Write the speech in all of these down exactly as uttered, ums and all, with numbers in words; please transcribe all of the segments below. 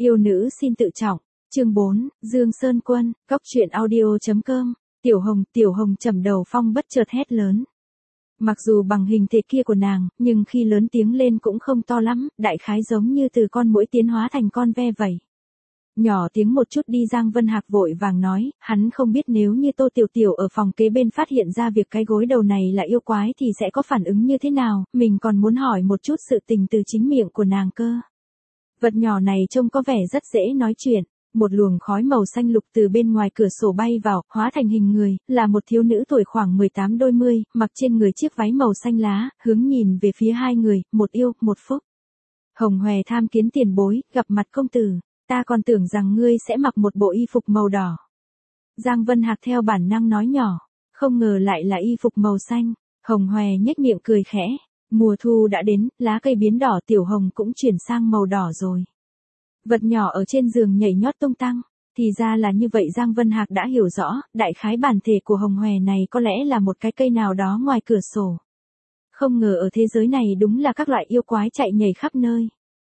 Yêu nữ xin tự trọng. Chương bốn, Dương Sơn Quân, Cốc truyện audio chấm com. Tiểu Hồng, Tiểu Hồng trầm đầu phong bất chợt hét lớn. Mặc dù bằng hình thể kia của nàng, nhưng khi lớn tiếng lên cũng không to lắm, đại khái giống như từ con muỗi tiến hóa thành con ve vậy. Nhỏ tiếng một chút đi Giang Vân Hạc vội vàng nói, hắn không biết nếu như Tô Tiểu Tiểu ở phòng kế bên phát hiện ra việc cái gối đầu này là yêu quái thì sẽ có phản ứng như thế nào, mình còn muốn hỏi một chút sự tình từ chính miệng của nàng cơ. Vật nhỏ này trông có vẻ rất dễ nói chuyện. Một luồng khói màu xanh lục từ bên ngoài cửa sổ bay vào, hóa thành hình người, là một thiếu nữ tuổi khoảng mười tám đôi mươi, mặc trên người chiếc váy màu xanh lá, hướng nhìn về phía hai người, một yêu, một phúc. Hồng Hòe tham kiến tiền bối, gặp mặt công tử, ta còn tưởng rằng ngươi sẽ mặc một bộ y phục màu đỏ. Giang Vân Hạc theo bản năng nói nhỏ, không ngờ lại là y phục màu xanh. Hồng Hòe nhếch miệng cười khẽ, mùa thu đã đến, lá cây biến đỏ Tiểu Hồng cũng chuyển sang màu đỏ rồi. Vật nhỏ ở trên giường nhảy nhót tung tăng, thì ra là như vậy. Giang Vân Hạc đã hiểu rõ, đại khái bản thể của Hồng Hòe này có lẽ là một cái cây nào đó ngoài cửa sổ. Không ngờ ở thế giới này đúng là các loại yêu quái chạy nhảy khắp nơi.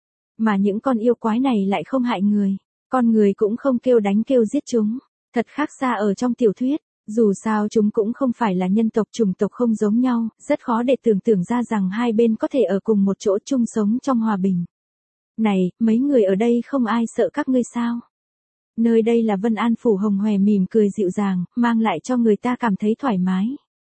Mà những con yêu quái này lại không hại người, con người cũng không kêu đánh kêu giết chúng, thật khác xa ở trong tiểu thuyết. Dù sao chúng cũng không phải là nhân tộc, chủng tộc không giống nhau, rất khó để tưởng tượng ra rằng hai bên có thể ở cùng một chỗ chung sống trong hòa bình. Này, mấy người ở đây không ai sợ các ngươi sao? Nơi đây là Vân An Phủ. Hồng Hòe mỉm cười dịu dàng, mang lại cho người ta cảm thấy thoải mái.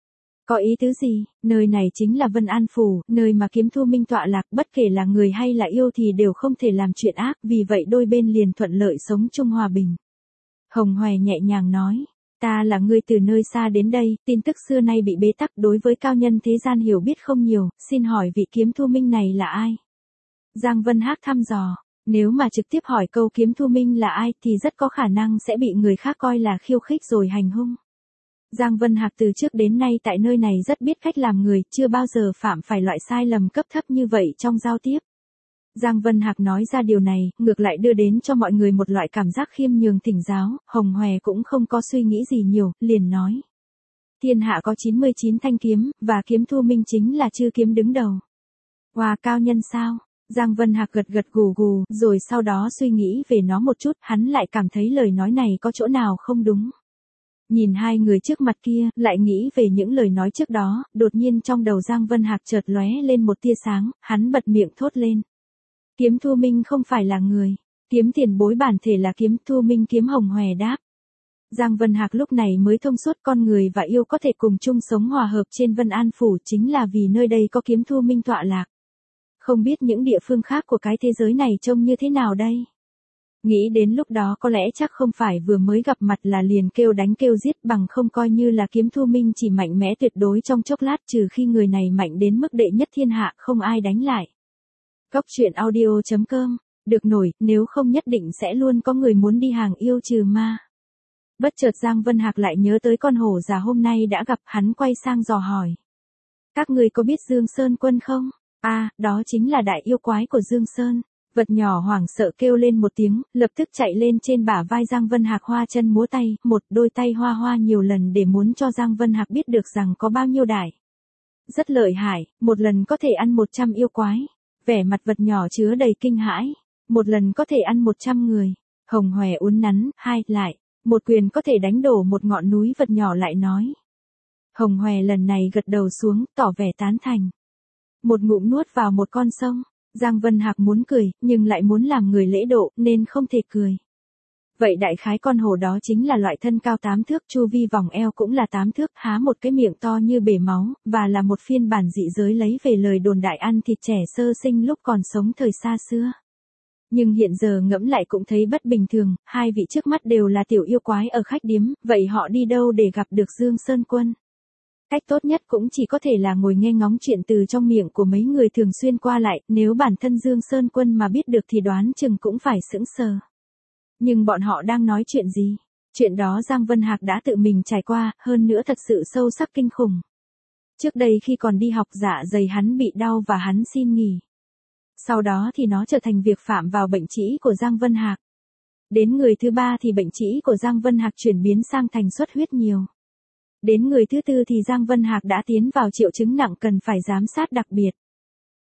Có ý tứ gì? Nơi này chính là Vân An Phủ, nơi mà Kiếm Thu Minh tọa lạc, bất kể là người hay là yêu thì đều không thể làm chuyện ác, vì vậy đôi bên liền thuận lợi sống chung hòa bình. Hồng Hòe nhẹ nhàng nói, ta là người từ nơi xa đến đây, tin tức xưa nay bị bế tắc, đối với cao nhân thế gian hiểu biết không nhiều, xin hỏi vị Kiếm Thu Minh này là ai? Giang Vân Hạc thăm dò, nếu mà trực tiếp hỏi câu Kiếm Thu Minh là ai thì rất có khả năng sẽ bị người khác coi là khiêu khích rồi hành hung. Giang Vân Hạc từ trước đến nay tại nơi này rất biết cách làm người, chưa bao giờ phạm phải loại sai lầm cấp thấp như vậy trong giao tiếp. Giang Vân Hạc nói ra điều này, ngược lại đưa đến cho mọi người một loại cảm giác khiêm nhường thỉnh giáo. Hồng Hòe cũng không có suy nghĩ gì nhiều, liền nói. Thiên hạ có chín mươi chín thanh kiếm, và Kiếm Thu Minh chính là chư kiếm đứng đầu. Wow, cao nhân sao? Giang Vân Hạc gật gật gù gù, rồi sau đó suy nghĩ về nó một chút, hắn lại cảm thấy lời nói này có chỗ nào không đúng. Nhìn hai người trước mặt kia, lại nghĩ về những lời nói trước đó, đột nhiên trong đầu Giang Vân Hạc chợt lóe lên một tia sáng, hắn bật miệng thốt lên. Kiếm Thu Minh không phải là người, Kiếm tiền bối bản thể là Kiếm Thu Minh. Kiếm Hồng Hòe đáp. Giang Vân Hạc lúc này mới thông suốt, con người và yêu có thể cùng chung sống hòa hợp trên Vân An Phủ chính là vì nơi đây có Kiếm Thu Minh tọa lạc. Không biết những địa phương khác của cái thế giới này trông như thế nào đây? Nghĩ đến lúc đó có lẽ chắc không phải vừa mới gặp mặt là liền kêu đánh kêu giết, bằng không coi như là Kiếm Thu Minh chỉ mạnh mẽ tuyệt đối trong chốc lát, trừ khi người này mạnh đến mức đệ nhất thiên hạ không ai đánh lại. Cốc truyện audio chấm com, được nổi, nếu không nhất định sẽ luôn có người muốn đi hàng yêu trừ ma. Bất chợt Giang Vân Hạc lại nhớ tới con hổ già hôm nay đã gặp, hắn quay sang dò hỏi. Các người có biết Dương Sơn Quân không? À, đó chính là đại yêu quái của Dương Sơn. Vật nhỏ hoảng sợ kêu lên một tiếng, lập tức chạy lên trên bả vai Giang Vân Hạc, hoa chân múa tay, một đôi tay hoa hoa nhiều lần để muốn cho Giang Vân Hạc biết được rằng có bao nhiêu đại. Rất lợi hại, một lần có thể ăn một trăm yêu quái. Vẻ mặt vật nhỏ chứa đầy kinh hãi. Một lần có thể ăn một trăm người. Hồng Hòe uốn nắn, hai, lại. Một quyền có thể đánh đổ một ngọn núi, vật nhỏ lại nói. Hồng Hòe lần này gật đầu xuống, tỏ vẻ tán thành. Một ngụm nuốt vào một con sông. Giang Vân Hạc muốn cười, nhưng lại muốn làm người lễ độ, nên không thể cười. Vậy đại khái con hổ đó chính là loại thân cao tám thước, chu vi vòng eo cũng là tám thước, há một cái miệng to như bể máu, và là một phiên bản dị giới lấy về lời đồn đại ăn thịt trẻ sơ sinh lúc còn sống thời xa xưa. Nhưng hiện giờ ngẫm lại cũng thấy bất bình thường, hai vị trước mắt đều là tiểu yêu quái ở khách điếm, vậy họ đi đâu để gặp được Dương Sơn Quân? Cách tốt nhất cũng chỉ có thể là ngồi nghe ngóng chuyện từ trong miệng của mấy người thường xuyên qua lại, nếu bản thân Dương Sơn Quân mà biết được thì đoán chừng cũng phải sững sờ. Nhưng bọn họ đang nói chuyện gì? Chuyện đó Giang Vân Hạc đã tự mình trải qua, hơn nữa thật sự sâu sắc kinh khủng. Trước đây khi còn đi học dạ dày hắn bị đau và hắn xin nghỉ. Sau đó thì nó trở thành việc phạm vào bệnh trĩ của Giang Vân Hạc. Đến người thứ ba thì bệnh trĩ của Giang Vân Hạc chuyển biến sang thành xuất huyết nhiều. Đến người thứ tư thì Giang Vân Hạc đã tiến vào triệu chứng nặng cần phải giám sát đặc biệt.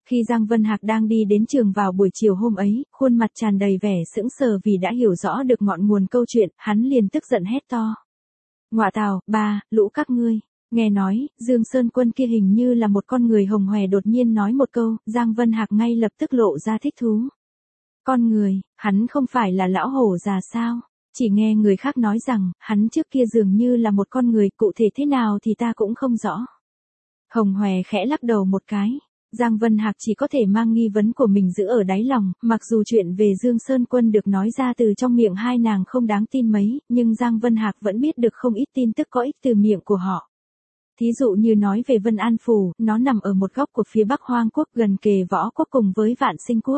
Khi Giang Vân Hạc đang đi đến trường vào buổi chiều hôm ấy, khuôn mặt tràn đầy vẻ sững sờ vì đã hiểu rõ được ngọn nguồn câu chuyện, hắn liền tức giận hét to. Ngọa tào, ba, lũ các ngươi. Nghe nói, Dương Sơn Quân kia hình như là một con người hồng hòe đột nhiên nói một câu, Giang Vân Hạc ngay lập tức lộ ra thích thú. Con người, hắn không phải là lão hổ già sao? Chỉ nghe người khác nói rằng, hắn trước kia dường như là một con người, cụ thể thế nào thì ta cũng không rõ. Hồng hòe khẽ lắc đầu một cái. Giang Vân Hạc chỉ có thể mang nghi vấn của mình giữ ở đáy lòng, mặc dù chuyện về Dương Sơn Quân được nói ra từ trong miệng hai nàng không đáng tin mấy, nhưng Giang Vân Hạc vẫn biết được không ít tin tức có ích từ miệng của họ. Thí dụ như nói về Vân An Phủ, nó nằm ở một góc của phía bắc Hoang Quốc gần kề Võ Quốc cùng với Vạn Sinh Quốc.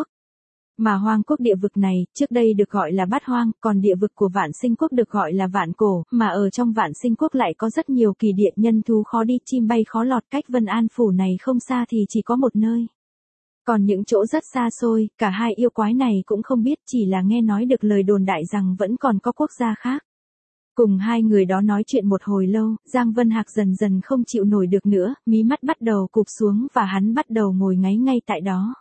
Mà Hoang Quốc địa vực này, trước đây được gọi là Bát Hoang, còn địa vực của Vạn Sinh Quốc được gọi là Vạn Cổ, mà ở trong Vạn Sinh Quốc lại có rất nhiều kỳ địa nhân thú khó đi, chim bay khó lọt, cách Vân An Phủ này không xa thì chỉ có một nơi. Còn những chỗ rất xa xôi, cả hai yêu quái này cũng không biết, chỉ là nghe nói được lời đồn đại rằng vẫn còn có quốc gia khác. Cùng hai người đó nói chuyện một hồi lâu, Giang Vân Hạc dần dần không chịu nổi được nữa, mí mắt bắt đầu cụp xuống và hắn bắt đầu ngồi ngáy ngay tại đó.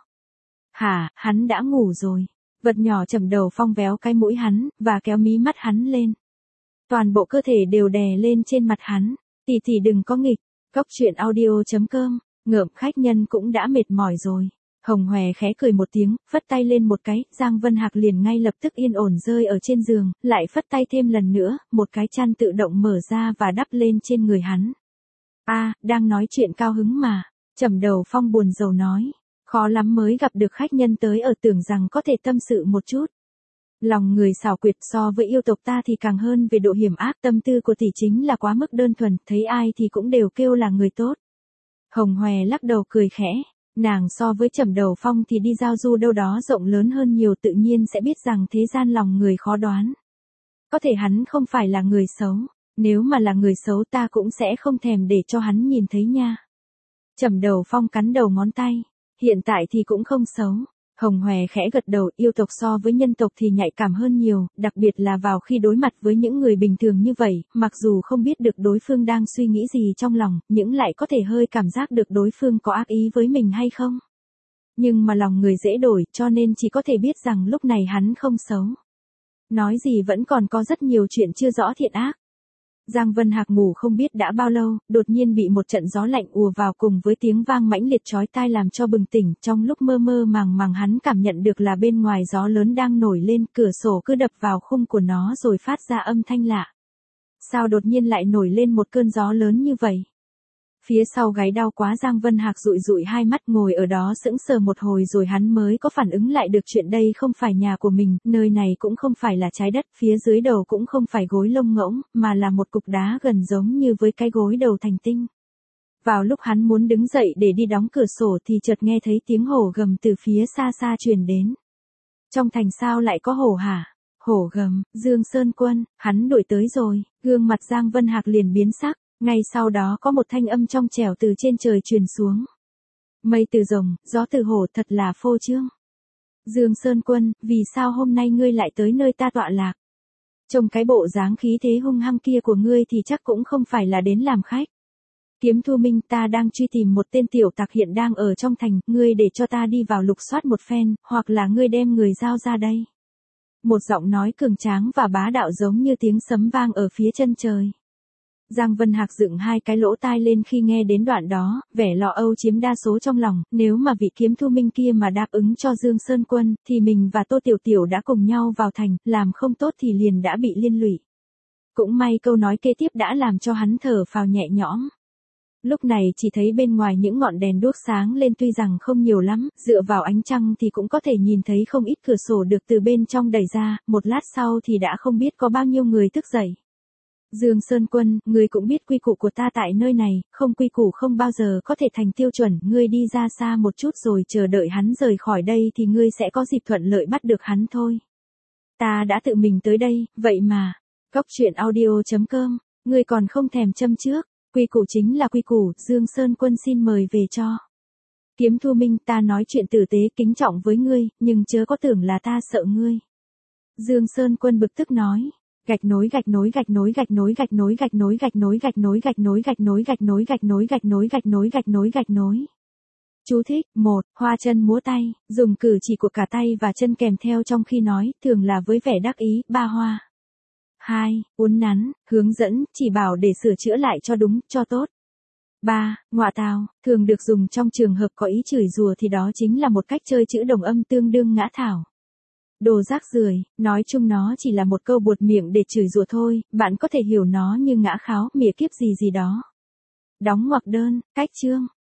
Hả, hắn đã ngủ rồi. Vật nhỏ chầm đầu phong véo cái mũi hắn, và kéo mí mắt hắn lên. Toàn bộ cơ thể đều đè lên trên mặt hắn. Tỷ tỷ đừng có nghịch. Góc truyện audio chấm com. Ngợm khách nhân cũng đã mệt mỏi rồi. Hồng hòe khẽ cười một tiếng, phất tay lên một cái, Giang Vân Hạc liền ngay lập tức yên ổn rơi ở trên giường, lại phất tay thêm lần nữa, một cái chăn tự động mở ra và đắp lên trên người hắn. A, à, đang nói chuyện cao hứng mà. Chầm đầu phong buồn rầu nói. Khó lắm mới gặp được khách nhân tới ở, tưởng rằng có thể tâm sự một chút. Lòng người xảo quyệt, so với yêu tộc ta thì càng hơn về độ hiểm ác, tâm tư của tỷ chính là quá mức đơn thuần, thấy ai thì cũng đều kêu là người tốt. Hồng hòe lắc đầu cười khẽ, nàng so với Trầm Đầu Phong thì đi giao du đâu đó rộng lớn hơn nhiều, tự nhiên sẽ biết rằng thế gian lòng người khó đoán. Có thể hắn không phải là người xấu, nếu mà là người xấu ta cũng sẽ không thèm để cho hắn nhìn thấy nha. Trầm Đầu Phong cắn đầu ngón tay. Hiện tại thì cũng không xấu. Hồng hòe khẽ gật đầu, yêu tộc so với nhân tộc thì nhạy cảm hơn nhiều, đặc biệt là vào khi đối mặt với những người bình thường như vậy, mặc dù không biết được đối phương đang suy nghĩ gì trong lòng, nhưng lại có thể hơi cảm giác được đối phương có ác ý với mình hay không. Nhưng mà lòng người dễ đổi, cho nên chỉ có thể biết rằng lúc này hắn không xấu. Nói gì vẫn còn có rất nhiều chuyện chưa rõ thiện ác. Giang Vân Hạc ngủ không biết đã bao lâu, đột nhiên bị một trận gió lạnh ùa vào cùng với tiếng vang mãnh liệt chói tai làm cho bừng tỉnh, trong lúc mơ mơ màng màng hắn cảm nhận được là bên ngoài gió lớn đang nổi lên, cửa sổ cứ đập vào khung của nó rồi phát ra âm thanh lạ. Sao đột nhiên lại nổi lên một cơn gió lớn như vậy? Phía sau gáy đau quá, Giang Vân Hạc dụi dụi hai mắt ngồi ở đó sững sờ một hồi rồi hắn mới có phản ứng lại được chuyện đây không phải nhà của mình, nơi này cũng không phải là trái đất, phía dưới đầu cũng không phải gối lông ngỗng, mà là một cục đá gần giống như với cái gối đầu thành tinh. Vào lúc hắn muốn đứng dậy để đi đóng cửa sổ thì chợt nghe thấy tiếng hổ gầm từ phía xa xa truyền đến. Trong thành sao lại có hổ hả? Hổ gầm, Dương Sơn Quân, hắn đuổi tới rồi, gương mặt Giang Vân Hạc liền biến sắc. Ngay sau đó có một thanh âm trong trẻo từ trên trời truyền xuống. Mây từ rồng, gió từ hổ, thật là phô trương. Dương Sơn Quân, vì sao hôm nay ngươi lại tới nơi ta tọa lạc? Trông cái bộ dáng khí thế hung hăng kia của ngươi thì chắc cũng không phải là đến làm khách. Kiếm Thu Minh, ta đang truy tìm một tên tiểu tặc hiện đang ở trong thành, ngươi để cho ta đi vào lục soát một phen, hoặc là ngươi đem người giao ra đây. Một giọng nói cường tráng và bá đạo giống như tiếng sấm vang ở phía chân trời. Giang Vân Hạc dựng hai cái lỗ tai lên khi nghe đến đoạn đó, vẻ lo âu chiếm đa số trong lòng, nếu mà vị Kiếm Thu Minh kia mà đáp ứng cho Dương Sơn Quân, thì mình và Tô Tiểu Tiểu đã cùng nhau vào thành, làm không tốt thì liền đã bị liên lụy. Cũng may câu nói kế tiếp đã làm cho hắn thở phào nhẹ nhõm. Lúc này chỉ thấy bên ngoài những ngọn đèn đuốc sáng lên, tuy rằng không nhiều lắm, dựa vào ánh trăng thì cũng có thể nhìn thấy không ít cửa sổ được từ bên trong đẩy ra, một lát sau thì đã không biết có bao nhiêu người thức dậy. Dương Sơn Quân, ngươi cũng biết quy củ của ta tại nơi này, không quy củ không bao giờ có thể thành tiêu chuẩn, ngươi đi ra xa một chút rồi chờ đợi hắn rời khỏi đây thì ngươi sẽ có dịp thuận lợi bắt được hắn thôi. Ta đã tự mình tới đây, vậy mà. Góc truyện audio chấm com, ngươi còn không thèm châm trước, quy củ chính là quy củ, Dương Sơn Quân xin mời về cho. Kiếm Thu Minh, ta nói chuyện tử tế kính trọng với ngươi, nhưng chớ có tưởng là ta sợ ngươi. Dương Sơn Quân bực tức nói. Gạch nối gạch nối gạch nối gạch nối gạch nối gạch nối gạch nối gạch nối gạch nối gạch nối gạch nối gạch nối gạch nối gạch nối gạch nối gạch nối. Chú thích, một, khoa chân múa tay, dùng cử chỉ của cả tay và chân kèm theo trong khi nói, thường là với vẻ đắc ý, ba hoa. hai, uốn nắn, hướng dẫn, chỉ bảo để sửa chữa lại cho đúng, cho tốt. ba. Ngọa tào, thường được dùng trong trường hợp có ý chửi rủa thì đó chính là một cách chơi chữ đồng âm tương đương ngã thảo. Đồ rác rưởi, nói chung nó chỉ là một câu buột miệng để chửi rủa thôi, bạn có thể hiểu nó như ngã kháo, mỉa kiếp gì gì đó. Đóng ngoặc đơn, cách chương.